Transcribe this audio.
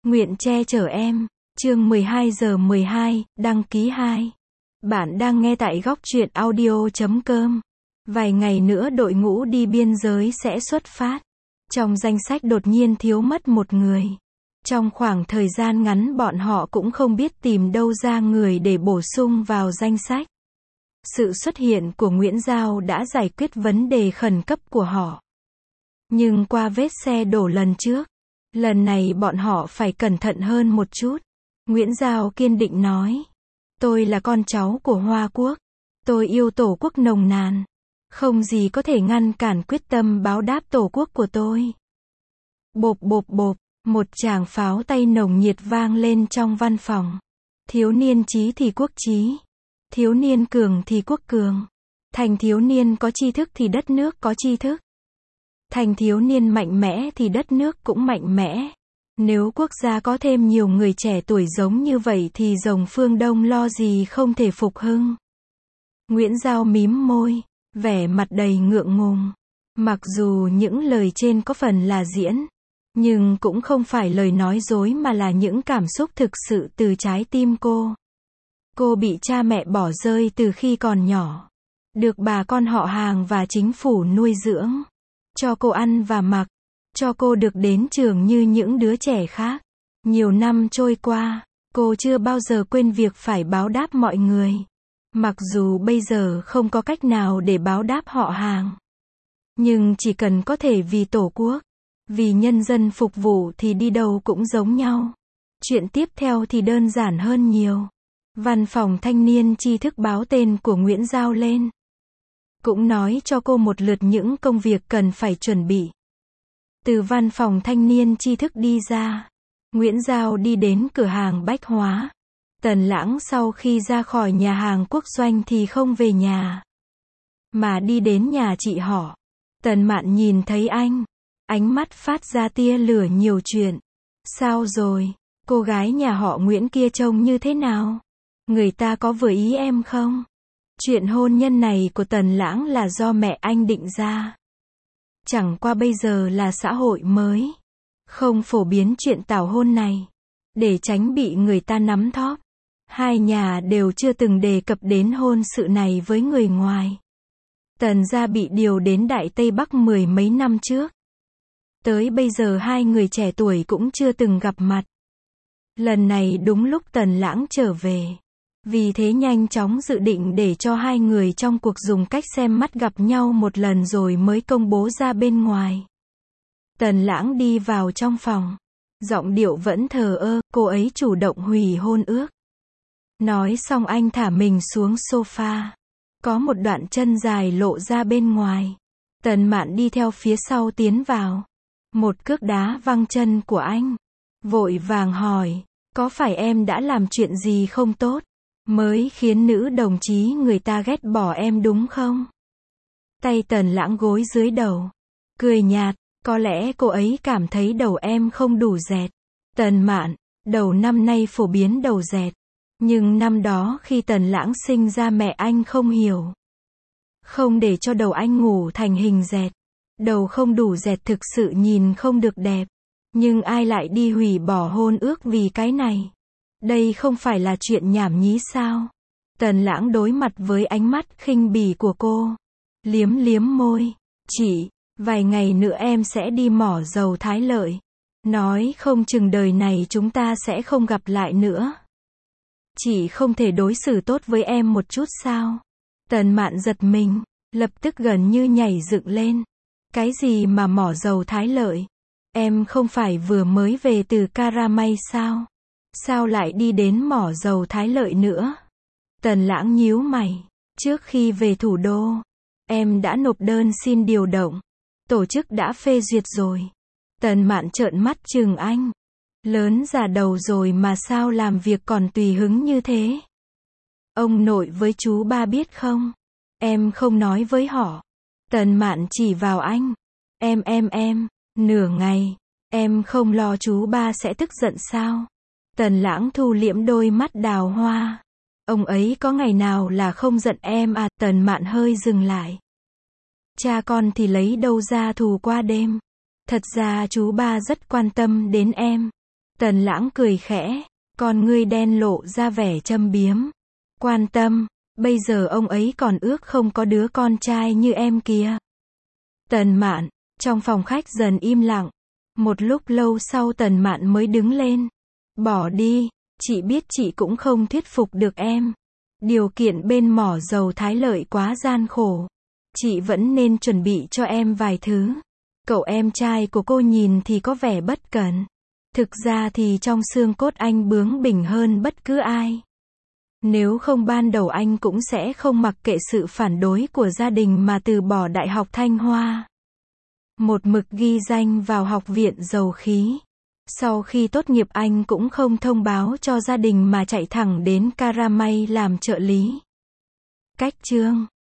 Nguyện che chở em. Chương 12:12, đăng ký 2. Bạn đang nghe tại góc truyện audio.com. Vài ngày nữa đội ngũ đi biên giới sẽ xuất phát. Trong danh sách đột nhiên thiếu mất một người. Trong khoảng thời gian ngắn bọn họ cũng không biết tìm đâu ra người để bổ sung vào danh sách. Sự xuất hiện của Nguyễn Giao đã giải quyết vấn đề khẩn cấp của họ. Nhưng qua vết xe đổ lần trước, lần này bọn họ phải cẩn thận hơn một chút. Nguyễn Giao kiên định nói. Tôi là con cháu của Hoa Quốc. Tôi yêu Tổ quốc nồng nàn. Không gì có thể ngăn cản quyết tâm báo đáp Tổ quốc của tôi. Bộp bộp bộp, một tràng pháo tay nồng nhiệt vang lên trong văn phòng. Thiếu niên trí thì quốc trí. Thiếu niên cường thì quốc cường. Thành thiếu niên có tri thức thì đất nước có tri thức. Thành thiếu niên mạnh mẽ thì đất nước cũng mạnh mẽ. Nếu quốc gia có thêm nhiều người trẻ tuổi giống như vậy thì rồng phương Đông lo gì không thể phục hưng. Nguyễn Giao mím môi, vẻ mặt đầy ngượng ngùng. Mặc dù những lời trên có phần là diễn, nhưng cũng không phải lời nói dối mà là những cảm xúc thực sự từ trái tim cô. Cô bị cha mẹ bỏ rơi từ khi còn nhỏ. Được bà con họ hàng và chính phủ nuôi dưỡng. Cho cô ăn và mặc. Cho cô được đến trường như những đứa trẻ khác. Nhiều năm trôi qua, cô chưa bao giờ quên việc phải báo đáp mọi người. Mặc dù bây giờ không có cách nào để báo đáp họ hàng. Nhưng chỉ cần có thể vì Tổ quốc, vì nhân dân phục vụ thì đi đâu cũng giống nhau. Chuyện tiếp theo thì đơn giản hơn nhiều. Văn phòng thanh niên tri thức báo tên của Nguyễn Giao lên. Cũng nói cho cô một lượt những công việc cần phải chuẩn bị. Từ văn phòng thanh niên tri thức đi ra, Nguyễn Giao đi đến cửa hàng bách hóa. Tần Lãng sau khi ra khỏi nhà hàng Quốc Doanh thì không về nhà, mà đi đến nhà chị họ. Tần Mạn nhìn thấy anh, ánh mắt phát ra tia lửa nhiều chuyện. Sao rồi, cô gái nhà họ Nguyễn kia trông như thế nào? Người ta có vừa ý em không? Chuyện hôn nhân này của Tần Lãng là do mẹ anh định ra. Chẳng qua bây giờ là xã hội mới, không phổ biến chuyện tảo hôn này, để tránh bị người ta nắm thóp. Hai nhà đều chưa từng đề cập đến hôn sự này với người ngoài. Tần gia bị điều đến Đại Tây Bắc 10 mấy năm trước. Tới bây giờ hai người trẻ tuổi cũng chưa từng gặp mặt. Lần này đúng lúc Tần Lãng trở về. Vì thế nhanh chóng dự định để cho hai người trong cuộc dùng cách xem mắt gặp nhau một lần rồi mới công bố ra bên ngoài. Tần Lãng đi vào trong phòng. Giọng điệu vẫn thờ ơ, cô ấy chủ động hủy hôn ước. Nói xong anh thả mình xuống sofa. Có một đoạn chân dài lộ ra bên ngoài. Tần Mạn đi theo phía sau tiến vào. Một cước đá văng chân của anh. Vội vàng hỏi, có phải em đã làm chuyện gì không tốt, mới khiến nữ đồng chí người ta ghét bỏ em đúng không? Tay Tần Lãng gối dưới đầu. Cười nhạt, có lẽ cô ấy cảm thấy đầu em không đủ dẹt. Tần Mạn, đầu năm nay phổ biến đầu dẹt. Nhưng năm đó khi Tần Lãng sinh ra mẹ anh không hiểu. Không để cho đầu anh ngủ thành hình dẹt. Đầu không đủ dẹt thực sự nhìn không được đẹp. Nhưng ai lại đi hủy bỏ hôn ước vì cái này? Đây không phải là chuyện nhảm nhí sao? Tần Lãng đối mặt với ánh mắt khinh bỉ của cô. Liếm liếm môi. Chị, vài ngày nữa em sẽ đi mỏ dầu Thái Lợi. Nói không chừng đời này chúng ta sẽ không gặp lại nữa. Chị không thể đối xử tốt với em một chút sao? Tần Mạn giật mình, lập tức gần như nhảy dựng lên. Cái gì mà mỏ dầu Thái Lợi? Em không phải vừa mới về từ Caramay sao? Sao lại đi đến mỏ dầu Thái Lợi nữa? Tần Lãng nhíu mày. Trước khi về thủ đô, em đã nộp đơn xin điều động. Tổ chức đã phê duyệt rồi. Tần Mạn trợn mắt chừng anh. Lớn già đầu rồi mà sao làm việc còn tùy hứng như thế? Ông nội với chú ba biết không? Em không nói với họ. Tần Mạn chỉ vào anh. Em, nửa ngày. Em không lo chú ba sẽ tức giận sao? Tần Lãng thu liễm đôi mắt đào hoa. Ông ấy có ngày nào là không giận em à? Tần Mạn hơi dừng lại. Cha con thì lấy đâu ra thù qua đêm. Thật ra chú ba rất quan tâm đến em. Tần Lãng cười khẽ, con ngươi đen lộ ra vẻ châm biếm. Quan tâm, bây giờ ông ấy còn ước không có đứa con trai như em kìa. Tần Mạn, trong phòng khách dần im lặng. Một lúc lâu sau Tần Mạn mới đứng lên. Bỏ đi, chị biết chị cũng không thuyết phục được em. Điều kiện bên mỏ dầu Thái Lợi quá gian khổ. Chị vẫn nên chuẩn bị cho em vài thứ. Cậu em trai của cô nhìn thì có vẻ bất cẩn. Thực ra thì trong xương cốt anh bướng bỉnh hơn bất cứ ai. Nếu không ban đầu anh cũng sẽ không mặc kệ sự phản đối của gia đình mà từ bỏ Đại học Thanh Hoa. Một mực ghi danh vào học viện dầu khí. Sau khi tốt nghiệp anh cũng không thông báo cho gia đình mà chạy thẳng đến Karamay làm trợ lý. Cách chương